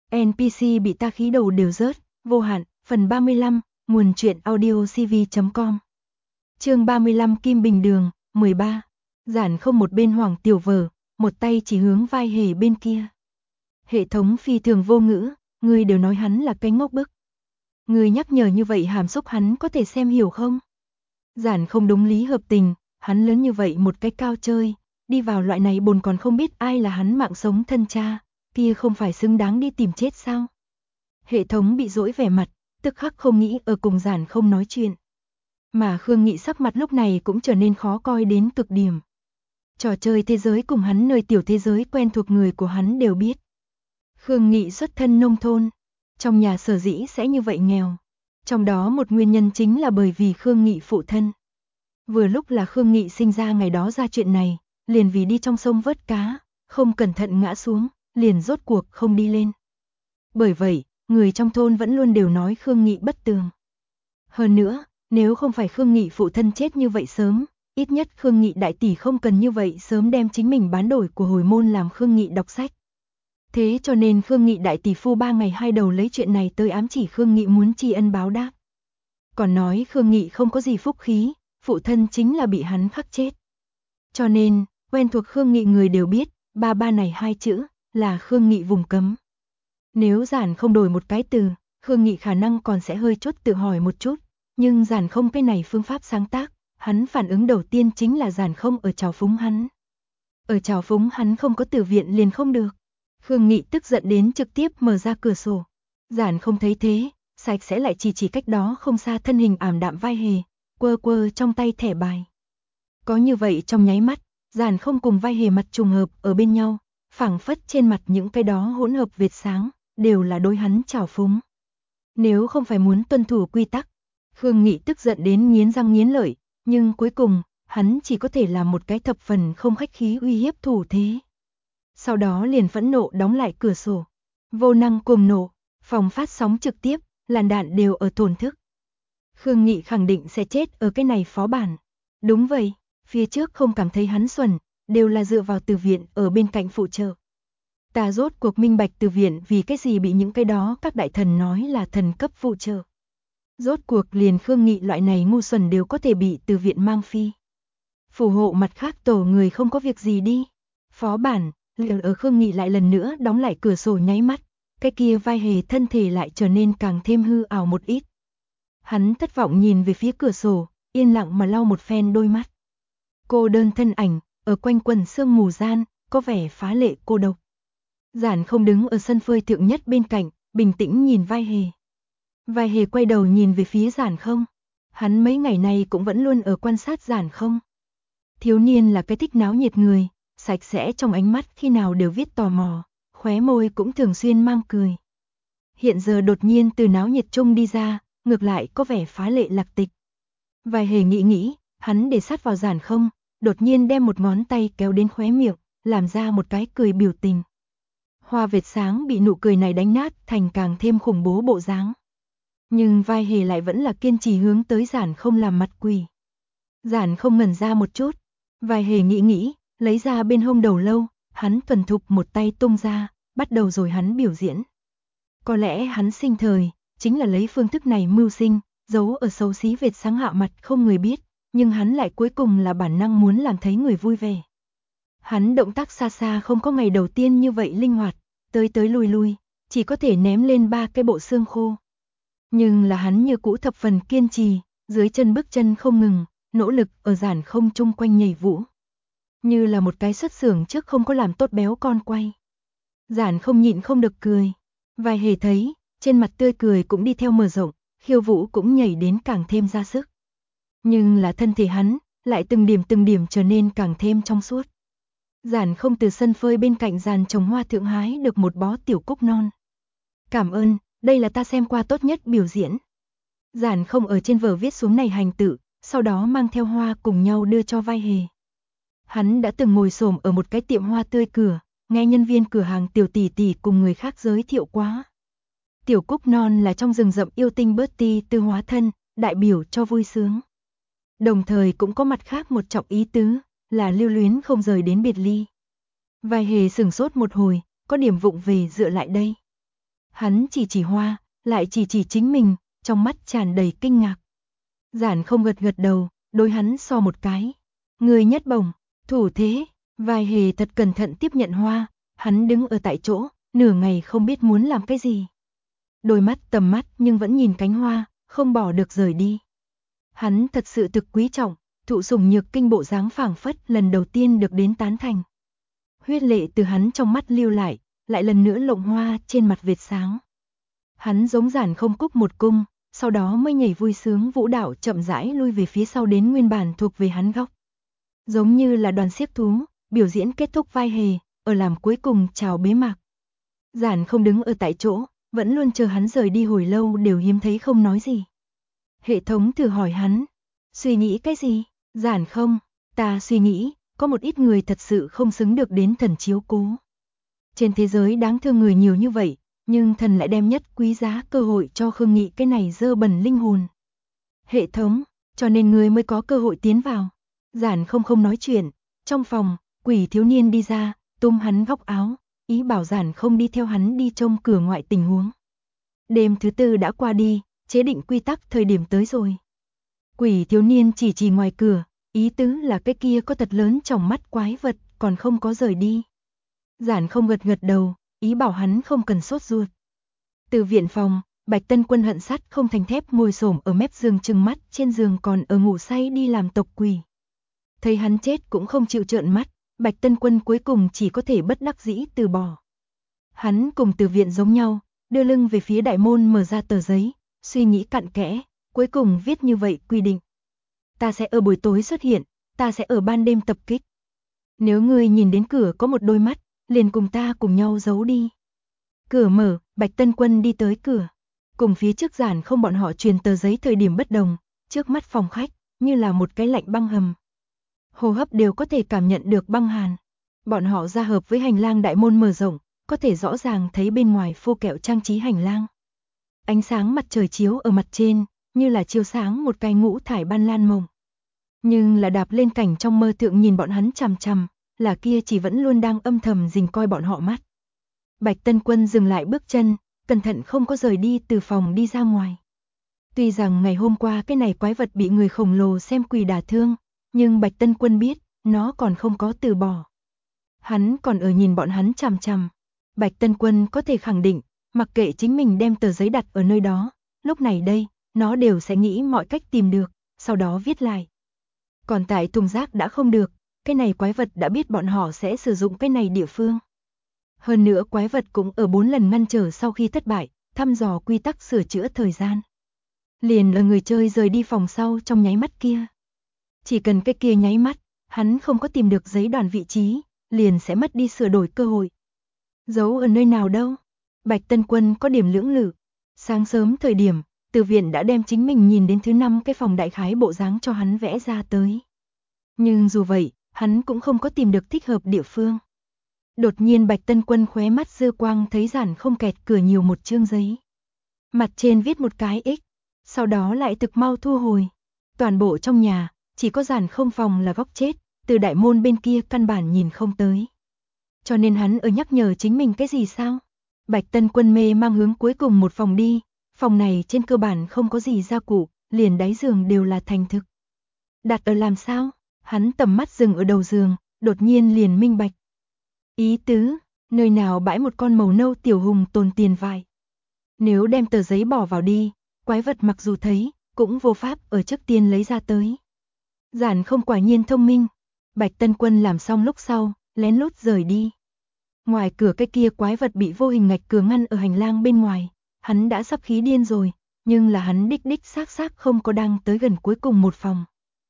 NPC bị ta khí đầu đều rớt, vô hạn, phần 35, nguồn truyện audio cv.com. Chương 35 Kim Bình Đường, 13. Giản không một bên Hoàng Tiểu Vở, một tay chỉ hướng vai Hề bên kia. Hệ thống phi thường vô ngữ, người đều nói hắn là cái ngốc bức. Người nhắc nhở như vậy hàm xúc hắn có thể xem hiểu không? Giản không đúng lý hợp tình, hắn lớn như vậy một cái cao chơi, đi vào loại này bồn còn không biết ai là hắn mạng sống thân cha, kia không phải xứng đáng đi tìm chết sao? Hệ thống bị dỗi vẻ mặt, tức khắc không nghĩ ở cùng Giản không nói chuyện. Mà Khương Nghị sắc mặt lúc này cũng trở nên khó coi đến cực điểm. Trò chơi thế giới cùng hắn nơi tiểu thế giới quen thuộc người của hắn đều biết. Khương Nghị xuất thân nông thôn, trong nhà sở dĩ sẽ như vậy nghèo. Trong đó một nguyên nhân chính là bởi vì Khương Nghị phụ thân. Vừa lúc là Khương Nghị sinh ra ngày đó ra chuyện này, liền vì đi trong sông vớt cá, không cẩn thận ngã xuống, liền rốt cuộc không đi lên. Bởi vậy, người trong thôn vẫn luôn đều nói Khương Nghị bất tường. Hơn nữa, nếu không phải Khương Nghị phụ thân chết như vậy sớm, ít nhất Khương Nghị đại tỷ không cần như vậy sớm đem chính mình bán đổi của hồi môn làm Khương Nghị đọc sách. Thế cho nên Khương Nghị đại tỷ phu 3 ngày 2 đầu lấy chuyện này tới ám chỉ Khương Nghị muốn tri ân báo đáp. Còn nói Khương Nghị không có gì phúc khí, phụ thân chính là bị hắn khắc chết. Cho nên, quen thuộc Khương Nghị người đều biết, ba này 2 chữ, là Khương Nghị vùng cấm. Nếu Giản không đổi một cái từ, Khương Nghị khả năng còn sẽ hơi chút tự hỏi một chút, nhưng Giản không cái này phương pháp sáng tác, hắn phản ứng đầu tiên chính là Giản không ở trào phúng hắn. Ở trào phúng hắn không có từ viện liền không được. Khương Nghị tức giận đến trực tiếp mở ra cửa sổ. Giản không thấy thế, sạch sẽ lại chỉ cách đó không xa thân hình ảm đạm vai Hề, quơ trong tay thẻ bài. Có như vậy trong nháy mắt, Giản không cùng vai Hề mặt trùng hợp ở bên nhau, phảng phất trên mặt những cái đó hỗn hợp vệt sáng, đều là đối hắn trào phúng. Nếu không phải muốn tuân thủ quy tắc, Khương Nghị tức giận đến nghiến răng nghiến lợi, nhưng cuối cùng, hắn chỉ có thể làm một cái thập phần không khách khí uy hiếp thủ thế. Sau đó liền phẫn nộ đóng lại cửa sổ. Vô năng cuồng nộ, phòng phát sóng trực tiếp, làn đạn đều ở tổn thức. Khương Nghị khẳng định sẽ chết ở cái này phó bản. Đúng vậy, phía trước không cảm thấy hắn xuẩn, đều là dựa vào từ viện ở bên cạnh phụ trợ. Ta rốt cuộc minh bạch từ viện vì cái gì bị những cái đó các đại thần nói là thần cấp phụ trợ. Rốt cuộc liền Khương Nghị loại này ngu xuẩn đều có thể bị từ viện mang phi. Phù hộ mặt khác tổ người không có việc gì đi. Phó bản, liền ở Khương Nghị lại lần nữa đóng lại cửa sổ nháy mắt, cái kia vai Hề thân thể lại trở nên càng thêm hư ảo một ít. Hắn thất vọng nhìn về phía cửa sổ, yên lặng mà lau một phen đôi mắt. Cô đơn thân ảnh, ở quanh quần sương mù gian, có vẻ phá lệ cô độc. Giản không đứng ở sân phơi thượng nhất bên cạnh, bình tĩnh nhìn vai Hề. Vai Hề quay đầu nhìn về phía Giản không. Hắn mấy ngày nay cũng vẫn luôn ở quan sát Giản không. Thiếu niên là cái thích náo nhiệt người, sạch sẽ trong ánh mắt khi nào đều viết tò mò, khóe môi cũng thường xuyên mang cười. Hiện giờ đột nhiên từ náo nhiệt chung đi ra, ngược lại có vẻ phá lệ lạc tịch. Vai Hề nghĩ, hắn để sát vào Giản không, đột nhiên đem một ngón tay kéo đến khóe miệng, làm ra một cái cười biểu tình. Hoa vệt sáng bị nụ cười này đánh nát thành càng thêm khủng bố bộ dáng. Nhưng vai Hề lại vẫn là kiên trì hướng tới Giản không làm mặt quỷ. Giản không ngẩn ra một chút, vai Hề nghĩ, lấy ra bên hông đầu lâu, hắn thuần thục một tay tung ra, bắt đầu rồi hắn biểu diễn. Có lẽ hắn sinh thời, chính là lấy phương thức này mưu sinh, giấu ở xấu xí vệt sáng hạ mặt không người biết, nhưng hắn lại cuối cùng là bản năng muốn làm thấy người vui vẻ. Hắn động tác xa xa không có ngày đầu tiên như vậy linh hoạt, tới lui, chỉ có thể ném lên 3 cái bộ xương khô. Nhưng là hắn như cũ thập phần kiên trì, dưới chân bước chân không ngừng, nỗ lực ở Giản không chung quanh nhảy vũ. Như là một cái xuất xưởng trước không có làm tốt béo con quay. Giản không nhịn không được cười. Vai Hề thấy, trên mặt tươi cười cũng đi theo mở rộng, khiêu vũ cũng nhảy đến càng thêm ra sức. Nhưng là thân thể hắn, lại từng điểm trở nên càng thêm trong suốt. Giản không từ sân phơi bên cạnh giàn trồng hoa thượng hái được một bó tiểu cúc non. Cảm ơn, đây là ta xem qua tốt nhất biểu diễn. Giản không ở trên vở viết xuống này hành tự, sau đó mang theo hoa cùng nhau đưa cho vai Hề. Hắn đã từng ngồi xổm ở một cái tiệm hoa tươi cửa, nghe nhân viên cửa hàng tiểu tỷ tỷ cùng người khác giới thiệu quá. Tiểu cúc non là trong rừng rậm yêu tinh Bertie tư hóa thân, đại biểu cho vui sướng. Đồng thời cũng có mặt khác một trọng ý tứ, là lưu luyến không rời đến biệt ly. Vai Hề sửng sốt một hồi, có điểm vụng về dựa lại đây. Hắn chỉ chỉ hoa, lại chỉ chỉ chính mình, trong mắt tràn đầy kinh ngạc. Giản không gật gật đầu, đối hắn so một cái. Người nhất bổng, thủ thế, Vai Hề thật cẩn thận tiếp nhận hoa, hắn đứng ở tại chỗ, nửa ngày không biết muốn làm cái gì. Đôi mắt tầm mắt nhưng vẫn nhìn cánh hoa, không bỏ được rời đi. Hắn thật sự thực quý trọng, thụ sủng nhược kinh bộ dáng phảng phất lần đầu tiên được đến tán thành. Huyết lệ từ hắn trong mắt lưu lại lần nữa lộng hoa trên mặt vệt sáng. Hắn giống Giản không cúc một cung, sau đó mới nhảy vui sướng vũ đạo chậm rãi lui về phía sau đến nguyên bản thuộc về hắn góc. Giống như là đoàn xiếc thú, biểu diễn kết thúc Vai Hề, ở làm cuối cùng chào bế mạc. Giản không đứng ở tại chỗ, vẫn luôn chờ hắn rời đi hồi lâu đều hiếm thấy không nói gì. Hệ thống thử hỏi hắn, suy nghĩ cái gì? Giản không, ta suy nghĩ, có một ít người thật sự không xứng được đến thần chiếu cố. Trên thế giới đáng thương người nhiều như vậy, nhưng thần lại đem nhất quý giá cơ hội cho Khương Nghị cái này dơ bẩn linh hồn. Hệ thống, cho nên người mới có cơ hội tiến vào. Giản không nói chuyện, trong phòng, Quỷ thiếu niên đi ra, túm hắn góc áo, ý bảo Giản không đi theo hắn đi trông cửa ngoại tình huống. Đêm thứ tư đã qua đi, chế định quy tắc thời điểm tới rồi. Quỷ thiếu niên chỉ chỉ ngoài cửa, ý tứ là cái kia có thật lớn trong mắt quái vật, còn không có rời đi. Giản không gật gật đầu, ý bảo hắn không cần sốt ruột. Từ viện phòng, Bạch Tân Quân hận sắt không thành thép ngồi xổm ở mép giường trừng mắt trên giường còn ở ngủ say đi làm tộc quỷ. Thấy hắn chết cũng không chịu trợn mắt, Bạch Tân Quân cuối cùng chỉ có thể bất đắc dĩ từ bỏ. Hắn cùng Từ viện giống nhau, đưa lưng về phía đại môn mở ra tờ giấy, suy nghĩ cặn kẽ, cuối cùng viết như vậy quy định. Ta sẽ ở buổi tối xuất hiện, ta sẽ ở ban đêm tập kích. Nếu ngươi nhìn đến cửa có một đôi mắt, liền cùng ta cùng nhau giấu đi. Cửa mở, Bạch Tân Quân đi tới cửa. Cùng phía trước Giản không bọn họ truyền tờ giấy thời điểm bất đồng, trước mắt phòng khách, như là một cái lạnh băng hầm. Hô hấp đều có thể cảm nhận được băng hàn. Bọn họ ra hợp với hành lang đại môn mở rộng, có thể rõ ràng thấy bên ngoài phô kẹo trang trí hành lang. Ánh sáng mặt trời chiếu ở mặt trên, như là chiếu sáng một cái ngũ thải ban lan mộng. Nhưng là đạp lên cảnh trong mơ tượng nhìn bọn hắn chằm chằm, là kia chỉ vẫn luôn đang âm thầm rình coi bọn họ mắt. Bạch Tân Quân dừng lại bước chân, cẩn thận không có rời đi từ phòng đi ra ngoài. Tuy rằng ngày hôm qua cái này quái vật bị người khổng lồ xem quỷ đả thương, nhưng Bạch Tân Quân biết, nó còn không có từ bỏ. Hắn còn ở nhìn bọn hắn chằm chằm. Bạch Tân Quân có thể khẳng định, mặc kệ chính mình đem tờ giấy đặt ở nơi đó, lúc này đây, nó đều sẽ nghĩ mọi cách tìm được, sau đó viết lại. Còn tại thùng rác đã không được, cái này quái vật đã biết bọn họ sẽ sử dụng cái này địa phương. Hơn nữa quái vật cũng ở 4 lần ngăn trở sau khi thất bại, thăm dò quy tắc sửa chữa thời gian. Liền là người chơi rời đi phòng sau trong nháy mắt kia. Chỉ cần cái kia nháy mắt, hắn không có tìm được giấy đoàn vị trí, liền sẽ mất đi sửa đổi cơ hội. Giấu ở nơi nào đâu? Bạch Tân Quân có điểm lưỡng lự. Sáng sớm thời điểm, Từ viện đã đem chính mình nhìn đến thứ 5 cái phòng đại khái bộ dáng cho hắn vẽ ra tới. Nhưng dù vậy, hắn cũng không có tìm được thích hợp địa phương. Đột nhiên Bạch Tân Quân khóe mắt dư quang thấy Giản không kẹt cửa nhiều một chương giấy. Mặt trên viết một cái X, sau đó lại thực mau thu hồi. Toàn bộ trong nhà, chỉ có Giản không phòng là góc chết, từ đại môn bên kia căn bản nhìn không tới. Cho nên hắn ở nhắc nhở chính mình cái gì sao? Bạch Tân Quân mê mang hướng cuối cùng một phòng đi, phòng này trên cơ bản không có gì gia cụ, liền đáy giường đều là thành thực. Đặt ở làm sao? Hắn tầm mắt dừng ở đầu giường, đột nhiên liền minh bạch. Ý tứ, nơi nào bãi một con màu nâu tiểu hùng tồn tiền vải. Nếu đem tờ giấy bỏ vào đi, quái vật mặc dù thấy, cũng vô pháp ở trước tiên lấy ra tới. Giản không quả nhiên thông minh. Bạch Tân Quân làm xong lúc sau, lén lút rời đi. Ngoài cửa cái kia quái vật bị vô hình ngạch cửa ngăn ở hành lang bên ngoài, hắn đã sắp khí điên rồi, nhưng là hắn đích xác không có đang tới gần cuối cùng một phòng,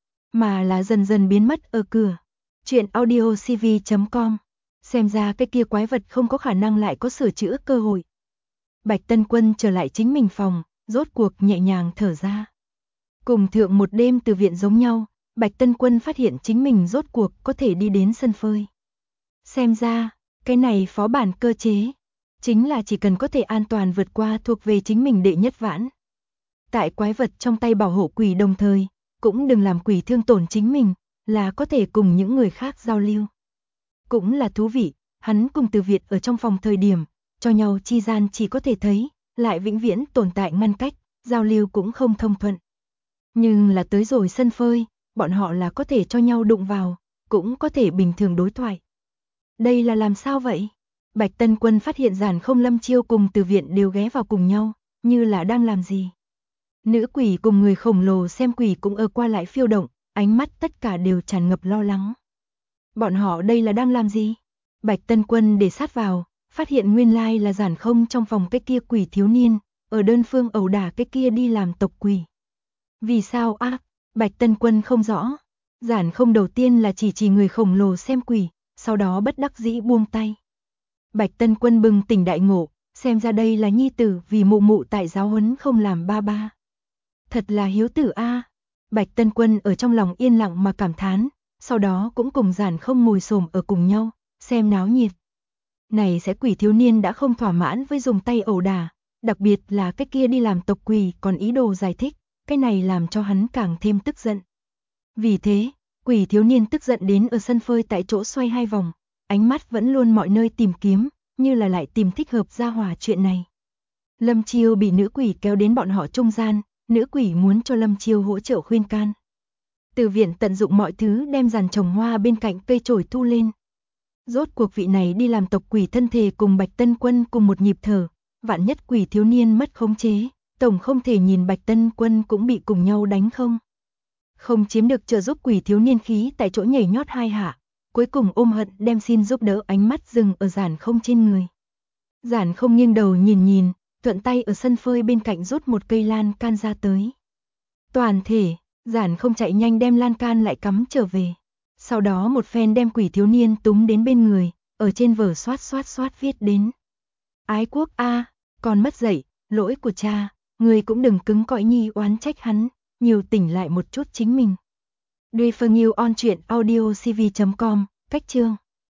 mà là dần dần biến mất ở cửa. Chuyện audiocv.com. Xem ra cái kia quái vật không có khả năng lại có sửa chữa cơ hội. Bạch Tân Quân trở lại chính mình phòng, rốt cuộc nhẹ nhàng thở ra. Cùng thượng một đêm Từ viện giống nhau, Bạch Tân Quân phát hiện chính mình rốt cuộc có thể đi đến sân phơi. Xem ra, cái này phó bản cơ chế, chính là chỉ cần có thể an toàn vượt qua thuộc về chính mình đệ nhất vãn. Tại quái vật trong tay bảo hộ quỷ đồng thời, cũng đừng làm quỷ thương tổn chính mình, là có thể cùng những người khác giao lưu. Cũng là thú vị, hắn cùng Từ Việt ở trong phòng thời điểm, cho nhau chi gian chỉ có thể thấy, lại vĩnh viễn tồn tại ngăn cách, giao lưu cũng không thông thuận. Nhưng là tới rồi sân phơi, bọn họ là có thể cho nhau đụng vào, cũng có thể bình thường đối thoại. Đây là làm sao vậy? Bạch Tân Quân phát hiện Giản Không, Lâm Chiêu cùng Từ Viện đều ghé vào cùng nhau, như là đang làm gì. Nữ quỷ cùng người khổng lồ xem quỷ cũng ở qua lại phiêu động, ánh mắt tất cả đều tràn ngập lo lắng. Bọn họ đây là đang làm gì? Bạch Tân Quân để sát vào, phát hiện nguyên lai là Giản Không trong phòng cái kia quỷ thiếu niên, ở đơn phương ẩu đả cái kia đi làm tộc quỷ. Vì sao a? Bạch Tân Quân không rõ. Giản Không đầu tiên là chỉ người khổng lồ xem quỷ, sau đó bất đắc dĩ buông tay. Bạch Tân Quân bừng tỉnh đại ngộ, xem ra đây là nhi tử vì mụ mụ tại giáo huấn không làm ba ba. Thật là hiếu tử a. Bạch Tân Quân ở trong lòng yên lặng mà cảm thán, sau đó cũng cùng Giản Không ngồi xổm ở cùng nhau, xem náo nhiệt. Này sẽ quỷ thiếu niên đã không thỏa mãn với dùng tay ẩu đả, đặc biệt là cái kia đi làm tộc quỷ còn ý đồ giải thích, cái này làm cho hắn càng thêm tức giận. Vì thế, quỷ thiếu niên tức giận đến ở sân phơi tại chỗ xoay 2 vòng, ánh mắt vẫn luôn mọi nơi tìm kiếm, như là lại tìm thích hợp ra hòa chuyện này. Lâm Chiêu bị nữ quỷ kéo đến bọn họ trung gian, nữ quỷ muốn cho Lâm Chiêu hỗ trợ khuyên can. Từ Viện tận dụng mọi thứ đem giàn trồng hoa bên cạnh cây chổi thu lên. Rốt cuộc vị này đi làm tộc quỷ thân thể cùng Bạch Tân Quân cùng một nhịp thở, vạn nhất quỷ thiếu niên mất khống chế, tổng không thể nhìn Bạch Tân Quân cũng bị cùng nhau đánh không. Không chiếm được trợ giúp quỷ thiếu niên khí tại chỗ nhảy nhót 2 hạ, cuối cùng ôm hận đem xin giúp đỡ ánh mắt dừng ở Giản Không trên người. Giản Không nghiêng đầu nhìn, thuận tay ở sân phơi bên cạnh rút một cây lan can ra tới. Toàn thể, Giản Không chạy nhanh đem lan can lại cắm trở về. Sau đó một phen đem quỷ thiếu niên túm đến bên người, ở trên vở xoát viết đến. Ái quốc a, con mất dạy, lỗi của cha, người cũng đừng cứng cỏi nhi oán trách hắn, nhiều tỉnh lại một chút chính mình. Duy Phương Yêu on truyện audio cv.com, cách chương